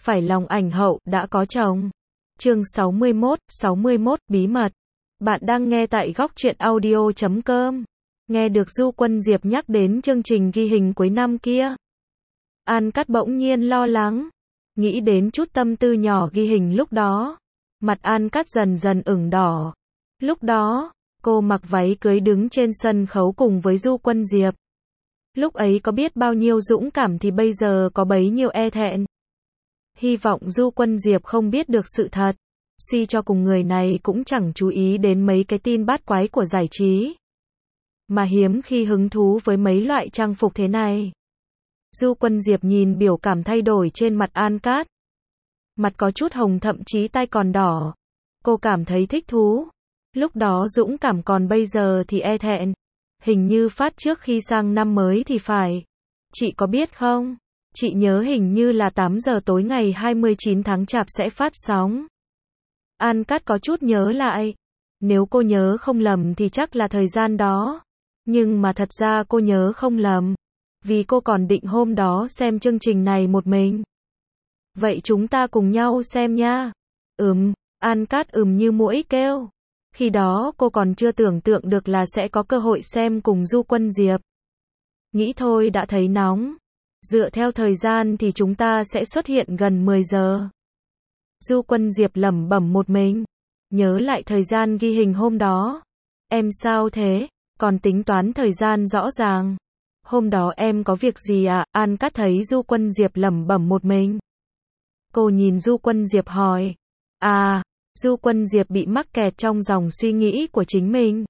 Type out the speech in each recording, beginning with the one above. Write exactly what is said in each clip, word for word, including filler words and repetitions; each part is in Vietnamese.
phải lòng ảnh hậu đã có chồng. Chương sáu mươi mốt, sáu mươi mốt bí mật. Bạn đang nghe tại góc truyện audio chấm com. Nghe được Du Quân Diệp nhắc đến chương trình ghi hình cuối năm kia, An Cát bỗng nhiên lo lắng, nghĩ đến chút tâm tư nhỏ ghi hình lúc đó, mặt An Cát dần dần ửng đỏ. Lúc đó, cô mặc váy cưới đứng trên sân khấu cùng với Du Quân Diệp. Lúc ấy có biết bao nhiêu dũng cảm thì bây giờ có bấy nhiêu e thẹn. Hy vọng Du Quân Diệp không biết được sự thật. Suy cho cùng người này cũng chẳng chú ý đến mấy cái tin bát quái của giải trí, mà hiếm khi hứng thú với mấy loại trang phục thế này. Du Quân Diệp nhìn biểu cảm thay đổi trên mặt An Cát. Mặt có chút hồng, thậm chí tai còn đỏ. Cô cảm thấy thích thú. Lúc đó dũng cảm, còn bây giờ thì e thẹn. Hình như phát trước khi sang năm mới thì phải. Chị có biết không? Chị nhớ hình như là tám giờ tối ngày hai mươi chín tháng Chạp sẽ phát sóng. An Cát có chút nhớ lại. Nếu cô nhớ không lầm thì chắc là thời gian đó. Nhưng mà thật ra cô nhớ không lầm. Vì cô còn định hôm đó xem chương trình này một mình. Vậy chúng ta cùng nhau xem nha. Ừm, An Cát ừm như muỗi kêu. Khi đó cô còn chưa tưởng tượng được là sẽ có cơ hội xem cùng Du Quân Diệp. Nghĩ thôi đã thấy nóng. Dựa theo thời gian thì chúng ta sẽ xuất hiện gần mười giờ. Du Quân Diệp lẩm bẩm một mình. Nhớ lại thời gian ghi hình hôm đó. Em sao thế? Còn tính toán thời gian rõ ràng. Hôm đó em có việc gì à? An Cát thấy Du Quân Diệp lẩm bẩm một mình. Cô nhìn Du Quân Diệp hỏi. À, Du Quân Diệp bị mắc kẹt trong dòng suy nghĩ của chính mình.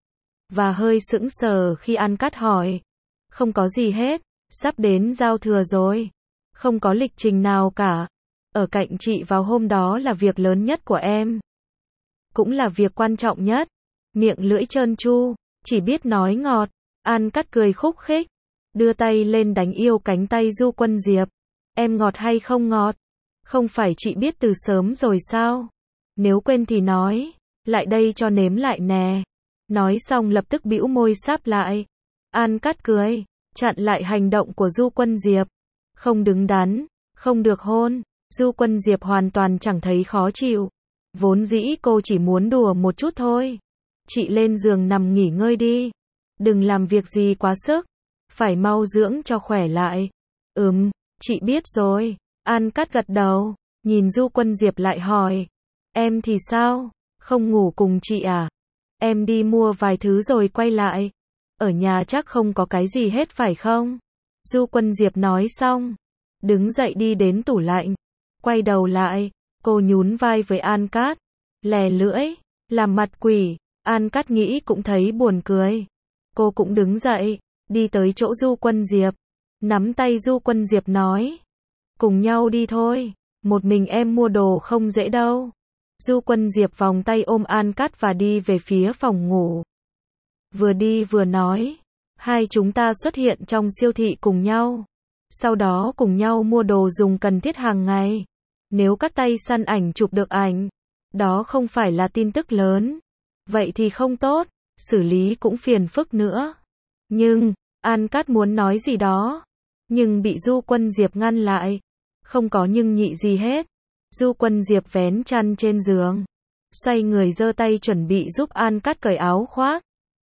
Và hơi sững sờ khi An Cát hỏi. Không có gì hết, sắp đến giao thừa rồi. Không có lịch trình nào cả. Ở cạnh chị vào hôm đó là việc lớn nhất của em. Cũng là việc quan trọng nhất. Miệng lưỡi trơn tru, chỉ biết nói ngọt. An Cát cười khúc khích, đưa tay lên đánh yêu cánh tay Du Quân Diệp. Em ngọt hay không ngọt? Không phải chị biết từ sớm rồi sao? Nếu quên thì nói, lại đây cho nếm lại nè. Nói xong lập tức bĩu môi sáp lại. An Cát cười, chặn lại hành động của Du Quân Diệp. Không đứng đắn, không được hôn. Du Quân Diệp hoàn toàn chẳng thấy khó chịu. Vốn dĩ cô chỉ muốn đùa một chút thôi. Chị lên giường nằm nghỉ ngơi đi. Đừng làm việc gì quá sức. Phải mau dưỡng cho khỏe lại. Ừm, chị biết rồi. An Cát gật đầu. Nhìn Du Quân Diệp lại hỏi. Em thì sao? Không ngủ cùng chị à? Em đi mua vài thứ rồi quay lại. Ở nhà chắc không có cái gì hết phải không? Du Quân Diệp nói xong, đứng dậy đi đến tủ lạnh. Quay đầu lại, cô nhún vai với An Cát. Lè lưỡi, làm mặt quỷ. An Cát nghĩ cũng thấy buồn cười. Cô cũng đứng dậy, đi tới chỗ Du Quân Diệp. Nắm tay Du Quân Diệp nói. Cùng nhau đi thôi, một mình em mua đồ không dễ đâu. Du Quân Diệp vòng tay ôm An Cát và đi về phía phòng ngủ. Vừa đi vừa nói. Hai chúng ta xuất hiện trong siêu thị cùng nhau. Sau đó cùng nhau mua đồ dùng cần thiết hàng ngày. Nếu các tay săn ảnh chụp được ảnh, đó không phải là tin tức lớn. Vậy thì không tốt, xử lý cũng phiền phức nữa. Nhưng, An Cát muốn nói gì đó, nhưng bị Du Quân Diệp ngăn lại. Không có nhưng nhị gì hết. Du Quân Diệp vén chăn trên giường, xoay người giơ tay chuẩn bị giúp An Cát cởi áo khoác.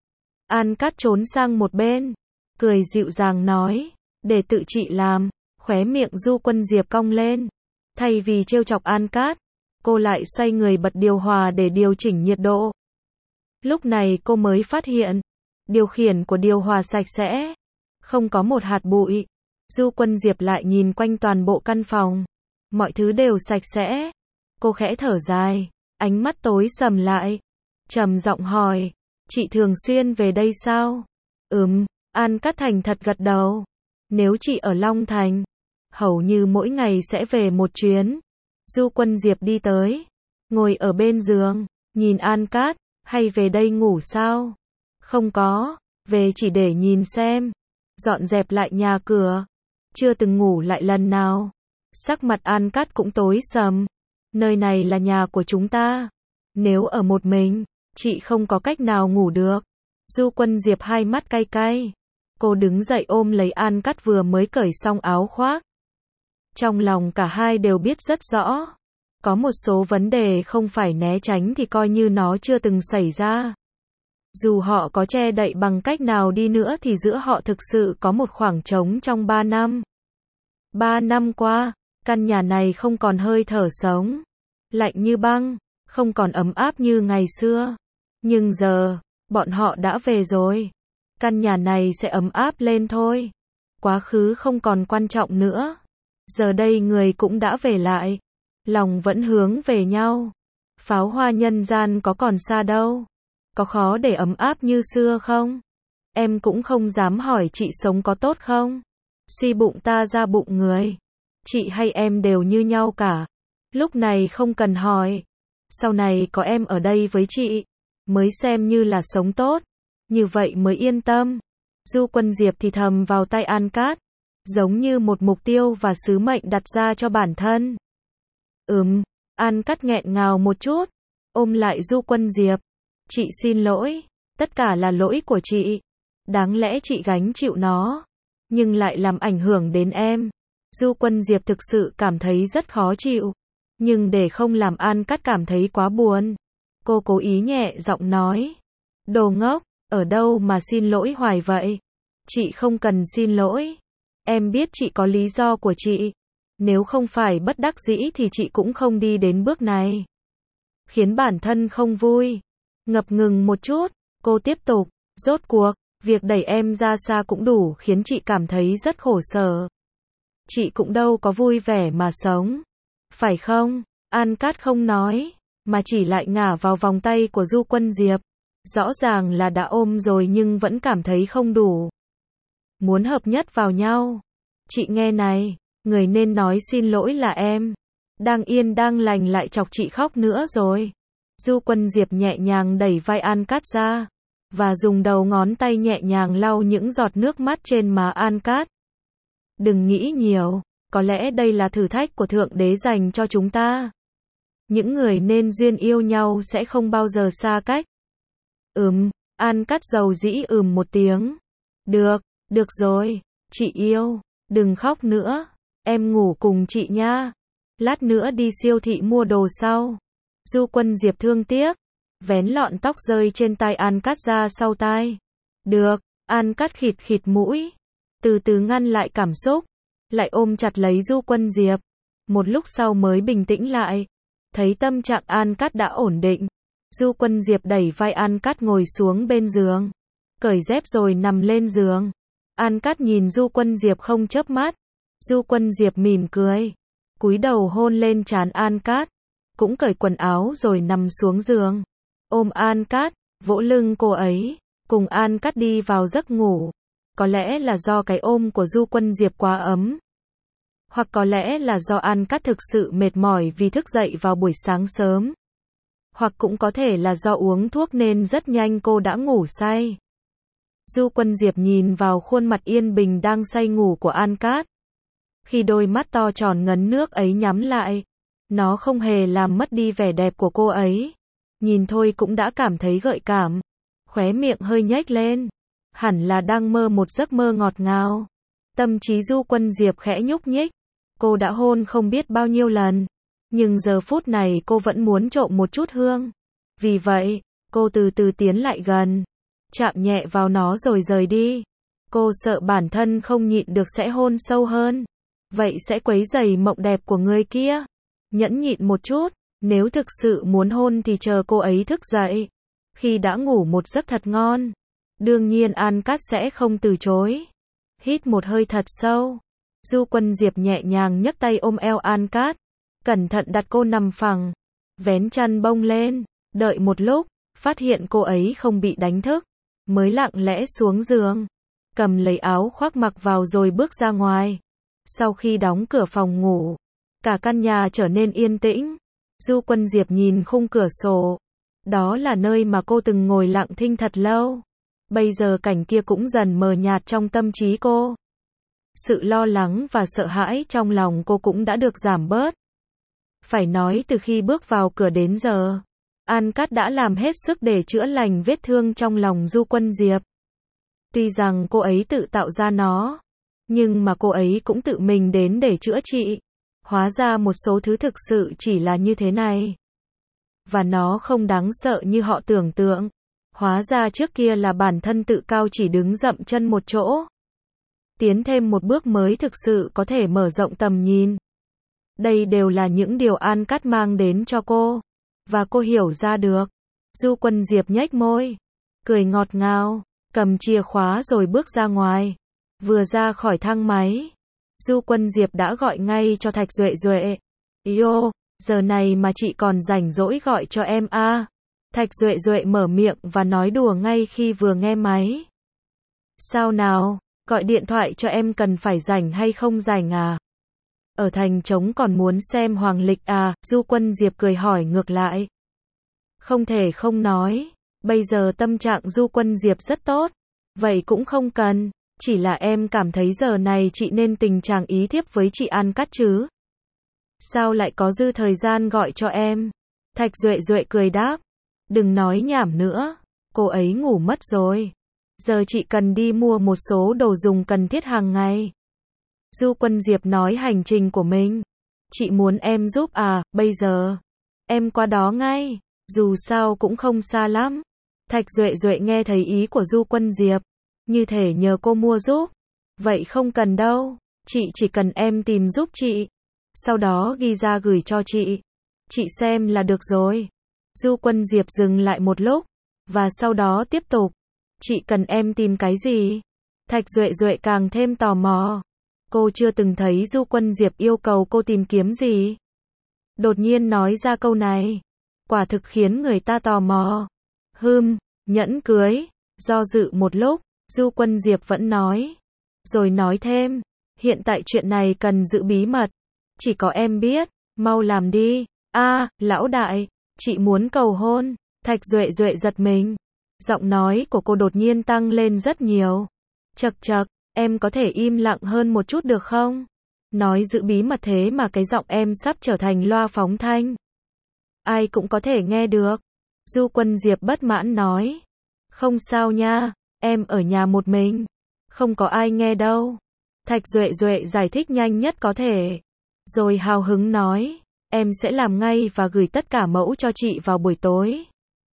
An Cát trốn sang một bên, cười dịu dàng nói, để tự chị làm. Khóe miệng Du Quân Diệp cong lên. Thay vì trêu chọc An Cát, cô lại xoay người bật điều hòa để điều chỉnh nhiệt độ. Lúc này cô mới phát hiện, điều khiển của điều hòa sạch sẽ, không có một hạt bụi. Du Quân Diệp lại nhìn quanh toàn bộ căn phòng, mọi thứ đều sạch sẽ. Cô khẽ thở dài, ánh mắt tối sầm lại, trầm giọng hỏi, chị thường xuyên về đây sao? Ừm, An Cát thành thật gật đầu. Nếu chị ở Long Thành, hầu như mỗi ngày sẽ về một chuyến. Du Quân Diệp đi tới, ngồi ở bên giường, nhìn An Cát, hay về đây ngủ sao? Không có, về chỉ để nhìn xem, dọn dẹp lại nhà cửa, chưa từng ngủ lại lần nào. Sắc mặt An Cát cũng tối sầm. Nơi này là nhà của chúng ta. Nếu ở một mình, chị không có cách nào ngủ được. Du Quân Diệp hai mắt cay cay. Cô đứng dậy ôm lấy An Cát vừa mới cởi xong áo khoác. Trong lòng cả hai đều biết rất rõ. Có một số vấn đề không phải né tránh thì coi như nó chưa từng xảy ra. Dù họ có che đậy bằng cách nào đi nữa thì giữa họ thực sự có một khoảng trống trong ba năm. Ba năm qua, căn nhà này không còn hơi thở sống. Lạnh như băng, không còn ấm áp như ngày xưa. Nhưng giờ, bọn họ đã về rồi. Căn nhà này sẽ ấm áp lên thôi. Quá khứ không còn quan trọng nữa. Giờ đây người cũng đã về lại. Lòng vẫn hướng về nhau. Pháo hoa nhân gian có còn xa đâu. Có khó để ấm áp như xưa không? Em cũng không dám hỏi chị sống có tốt không? Suy bụng ta ra bụng người. Chị hay em đều như nhau cả. Lúc này không cần hỏi. Sau này có em ở đây với chị, mới xem như là sống tốt. Như vậy mới yên tâm. Du Quân Diệp thì thầm vào tay An Cát. Giống như một mục tiêu và sứ mệnh đặt ra cho bản thân. Ừm, An Cát nghẹn ngào một chút. Ôm lại Du Quân Diệp. Chị xin lỗi. Tất cả là lỗi của chị. Đáng lẽ chị gánh chịu nó. Nhưng lại làm ảnh hưởng đến em. Du Quân Diệp thực sự cảm thấy rất khó chịu. Nhưng để không làm An Cát cảm thấy quá buồn, cô cố ý nhẹ giọng nói. Đồ ngốc, ở đâu mà xin lỗi hoài vậy? Chị không cần xin lỗi. Em biết chị có lý do của chị. Nếu không phải bất đắc dĩ thì chị cũng không đi đến bước này. Khiến bản thân không vui. Ngập ngừng một chút, cô tiếp tục. Rốt cuộc, việc đẩy em ra xa cũng đủ khiến chị cảm thấy rất khổ sở. Chị cũng đâu có vui vẻ mà sống. Phải không? An Cát không nói, mà chỉ lại ngả vào vòng tay của Du Quân Diệp. Rõ ràng là đã ôm rồi nhưng vẫn cảm thấy không đủ. Muốn hợp nhất vào nhau. Chị nghe này, người nên nói xin lỗi là em. Đang yên đang lành lại chọc chị khóc nữa rồi. Du Quân Diệp nhẹ nhàng đẩy vai An Cát ra, và dùng đầu ngón tay nhẹ nhàng lau những giọt nước mắt trên má An Cát. Đừng nghĩ nhiều, có lẽ đây là thử thách của Thượng Đế dành cho chúng ta. Những người nên duyên yêu nhau sẽ không bao giờ xa cách. Ừm, An Cát dầu dĩ ừm một tiếng. Được, được rồi, chị yêu, đừng khóc nữa. Em ngủ cùng chị nha. Lát nữa đi siêu thị mua đồ sau. Du Quân Diệp thương tiếc, vén lọn tóc rơi trên tai An Cát ra sau tai. Được, An Cát khịt khịt mũi, từ từ ngăn lại cảm xúc, lại ôm chặt lấy Du Quân Diệp. Một lúc sau mới bình tĩnh lại, thấy tâm trạng An Cát đã ổn định. Du Quân Diệp đẩy vai An Cát ngồi xuống bên giường, cởi dép rồi nằm lên giường. An Cát nhìn Du Quân Diệp không chớp mắt. Du Quân Diệp mỉm cười, cúi đầu hôn lên trán An Cát, cũng cởi quần áo rồi nằm xuống giường, ôm An Cát, vỗ lưng cô ấy, cùng An Cát đi vào giấc ngủ. Có lẽ là do cái ôm của Du Quân Diệp quá ấm, hoặc có lẽ là do An Cát thực sự mệt mỏi vì thức dậy vào buổi sáng sớm, hoặc cũng có thể là do uống thuốc nên rất nhanh cô đã ngủ say. Du Quân Diệp nhìn vào khuôn mặt yên bình đang say ngủ của An Cát. Khi đôi mắt to tròn ngấn nước ấy nhắm lại, nó không hề làm mất đi vẻ đẹp của cô ấy. Nhìn thôi cũng đã cảm thấy gợi cảm. Khóe miệng hơi nhếch lên. Hẳn là đang mơ một giấc mơ ngọt ngào. Tâm trí Du Quân Diệp khẽ nhúc nhích. Cô đã hôn không biết bao nhiêu lần. Nhưng giờ phút này cô vẫn muốn trộm một chút hương. Vì vậy, cô từ từ tiến lại gần. Chạm nhẹ vào nó rồi rời đi. Cô sợ bản thân không nhịn được sẽ hôn sâu hơn. Vậy sẽ quấy rầy mộng đẹp của người kia. Nhẫn nhịn một chút. Nếu thực sự muốn hôn thì chờ cô ấy thức dậy. Khi đã ngủ một giấc thật ngon. Đương nhiên An Cát sẽ không từ chối. Hít một hơi thật sâu. Du Quân Diệp nhẹ nhàng nhấc tay ôm eo An Cát. Cẩn thận đặt cô nằm phẳng. Vén chăn bông lên. Đợi một lúc. Phát hiện cô ấy không bị đánh thức. Mới lặng lẽ xuống giường. Cầm lấy áo khoác mặc vào rồi bước ra ngoài. Sau khi đóng cửa phòng ngủ. Cả căn nhà trở nên yên tĩnh. Du Quân Diệp nhìn khung cửa sổ. Đó là nơi mà cô từng ngồi lặng thinh thật lâu. Bây giờ cảnh kia cũng dần mờ nhạt trong tâm trí cô. Sự lo lắng và sợ hãi trong lòng cô cũng đã được giảm bớt. Phải nói từ khi bước vào cửa đến giờ, An Cát đã làm hết sức để chữa lành vết thương trong lòng Du Quân Diệp. Tuy rằng cô ấy tự tạo ra nó, Nhưng mà cô ấy cũng tự mình đến để chữa trị. Hóa ra một số thứ thực sự chỉ là như thế này. Và nó không đáng sợ như họ tưởng tượng. Hóa ra trước kia là bản thân tự cao chỉ đứng dậm chân một chỗ. Tiến thêm một bước mới thực sự có thể mở rộng tầm nhìn. Đây đều là những điều An Cát mang đến cho cô. Và cô hiểu ra được. Du Quân Diệp nhếch môi. Cười ngọt ngào. Cầm chìa khóa rồi bước ra ngoài. Vừa ra khỏi thang máy. Du Quân Diệp đã gọi ngay cho Thạch Duệ Duệ. Yo, giờ này mà chị còn rảnh rỗi gọi cho em à. Thạch Duệ Duệ mở miệng và nói đùa ngay khi vừa nghe máy. Sao nào, gọi điện thoại cho em cần phải rảnh hay không rảnh à? Ở thành trống còn muốn xem hoàng lịch à? Du Quân Diệp cười hỏi ngược lại. Không thể không nói, bây giờ tâm trạng Du Quân Diệp rất tốt. Vậy cũng không cần, chỉ là em cảm thấy giờ này chị nên tình trạng ý thiếp với chị An Cát chứ. Sao lại có dư thời gian gọi cho em? Thạch Duệ Duệ cười đáp. Đừng nói nhảm nữa, cô ấy ngủ mất rồi. Giờ chị cần đi mua một số đồ dùng cần thiết hàng ngày. Du Quân Diệp nói hành trình của mình. Chị muốn em giúp à, bây giờ. Em qua đó ngay, dù sao cũng không xa lắm. Thạch Duệ Duệ nghe thấy ý của Du Quân Diệp. Như thể nhờ cô mua giúp. Vậy không cần đâu, chị chỉ cần em tìm giúp chị. Sau đó ghi ra gửi cho chị. Chị xem là được rồi. Du Quân Diệp dừng lại một lúc. Và sau đó tiếp tục. Chị cần em tìm cái gì? Thạch Duệ Duệ càng thêm tò mò. Cô chưa từng thấy Du Quân Diệp yêu cầu cô tìm kiếm gì. Đột nhiên nói ra câu này. Quả thực khiến người ta tò mò. Hừm, nhẫn cưới. Do dự một lúc, Du Quân Diệp vẫn nói. Rồi nói thêm. Hiện tại chuyện này cần giữ bí mật. Chỉ có em biết. Mau làm đi. A, lão đại. Chị muốn cầu hôn. Thạch Duệ Duệ giật mình. Giọng nói của cô đột nhiên tăng lên rất nhiều. Chậc chậc, em có thể im lặng hơn một chút được không? Nói giữ bí mật thế mà cái giọng em sắp trở thành loa phóng thanh. Ai cũng có thể nghe được. Du Quân Diệp bất mãn nói. Không sao nha, em ở nhà một mình. Không có ai nghe đâu. Thạch Duệ Duệ giải thích nhanh nhất có thể. Rồi hào hứng nói. Em sẽ làm ngay và gửi tất cả mẫu cho chị vào buổi tối.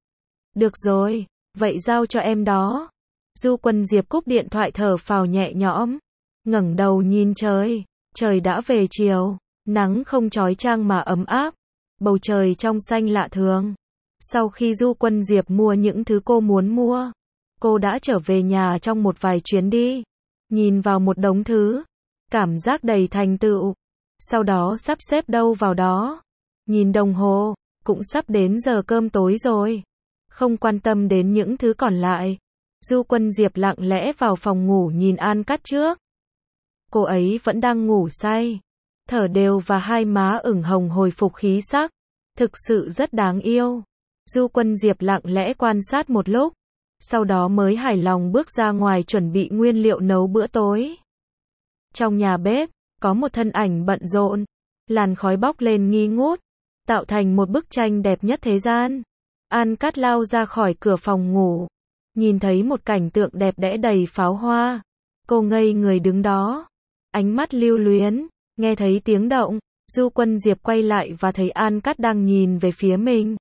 Được rồi, vậy giao cho em đó. Du Quân Diệp cúp điện thoại thở phào nhẹ nhõm. Ngẩng đầu nhìn trời. Trời đã về chiều. Nắng không chói chang mà ấm áp. Bầu trời trong xanh lạ thường. Sau khi Du Quân Diệp mua những thứ cô muốn mua, cô đã trở về nhà trong một vài chuyến đi. Nhìn vào một đống thứ. Cảm giác đầy thành tựu. Sau đó sắp xếp đâu vào đó. Nhìn đồng hồ, cũng sắp đến giờ cơm tối rồi. Không quan tâm đến những thứ còn lại. Du Quân Diệp lặng lẽ vào phòng ngủ nhìn An Cát trước. Cô ấy vẫn đang ngủ say. Thở đều và hai má ửng hồng hồi phục khí sắc. Thực sự rất đáng yêu. Du Quân Diệp lặng lẽ quan sát một lúc. Sau đó mới hài lòng bước ra ngoài chuẩn bị nguyên liệu nấu bữa tối. Trong nhà bếp, có một thân ảnh bận rộn. Làn khói bốc lên nghi ngút. Tạo thành một bức tranh đẹp nhất thế gian. An Cát lao ra khỏi cửa phòng ngủ. Nhìn thấy một cảnh tượng đẹp đẽ đầy pháo hoa. Cô ngây người đứng đó. Ánh mắt lưu luyến. Nghe thấy tiếng động. Du Quân Diệp quay lại và thấy An Cát đang nhìn về phía mình.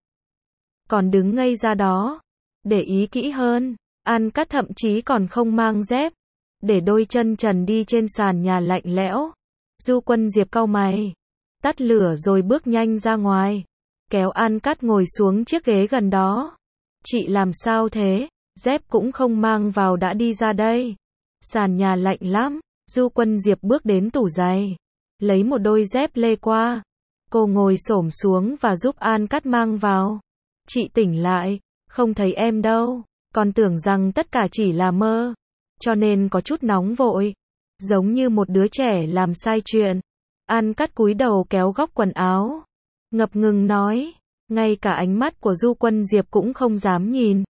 Còn đứng ngây ra đó. Để ý kỹ hơn. An Cát thậm chí còn không mang dép. Để đôi chân trần đi trên sàn nhà lạnh lẽo. Du Quân Diệp cau mày. Tắt lửa rồi bước nhanh ra ngoài. Kéo An Cát ngồi xuống chiếc ghế gần đó. Chị làm sao thế? Dép cũng không mang vào đã đi ra đây. Sàn nhà lạnh lắm. Du Quân Diệp bước đến tủ giày. Lấy một đôi dép lê qua. Cô ngồi xổm xuống và giúp An Cát mang vào. Chị tỉnh lại. Không thấy em đâu. Còn tưởng rằng tất cả chỉ là mơ. Cho nên có chút nóng vội. Giống như một đứa trẻ làm sai chuyện. An Cát cúi đầu kéo góc quần áo. Ngập ngừng nói. Ngay cả ánh mắt của Du Quân Diệp cũng không dám nhìn.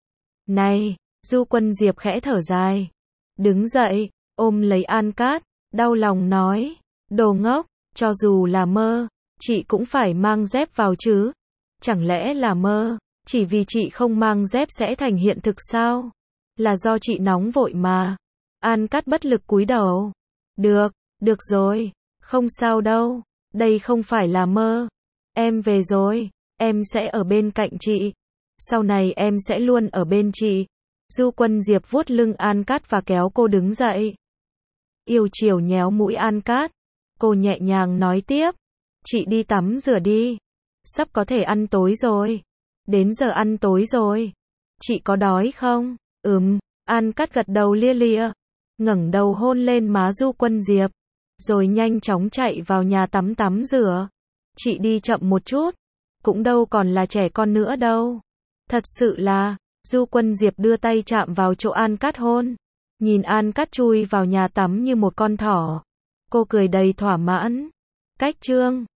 Này, Du Quân Diệp khẽ thở dài. Đứng dậy, ôm lấy An Cát, đau lòng nói. Đồ ngốc, cho dù là mơ, chị cũng phải mang dép vào chứ. Chẳng lẽ là mơ, chỉ vì chị không mang dép sẽ thành hiện thực sao? Là do chị nóng vội mà. An Cát bất lực cúi đầu. Được, được rồi, không sao đâu, đây không phải là mơ. Em về rồi, em sẽ ở bên cạnh chị. Sau này em sẽ luôn ở bên chị. Du Quân Diệp vuốt lưng An Cát và kéo cô đứng dậy. Yêu chiều nhéo mũi An Cát. Cô nhẹ nhàng nói tiếp. Chị đi tắm rửa đi. Sắp có thể ăn tối rồi. Đến giờ ăn tối rồi. Chị có đói không? Ừm, An Cát gật đầu lia lịa. Ngẩng đầu hôn lên má Du Quân Diệp. Rồi nhanh chóng chạy vào nhà tắm tắm rửa. Chị đi chậm một chút. Cũng đâu còn là trẻ con nữa đâu. Thật sự là, Du Quân Diệp đưa tay chạm vào chỗ An Cát hôn. Nhìn An Cát chui vào nhà tắm như một con thỏ. Cô cười đầy thỏa mãn. Cách chương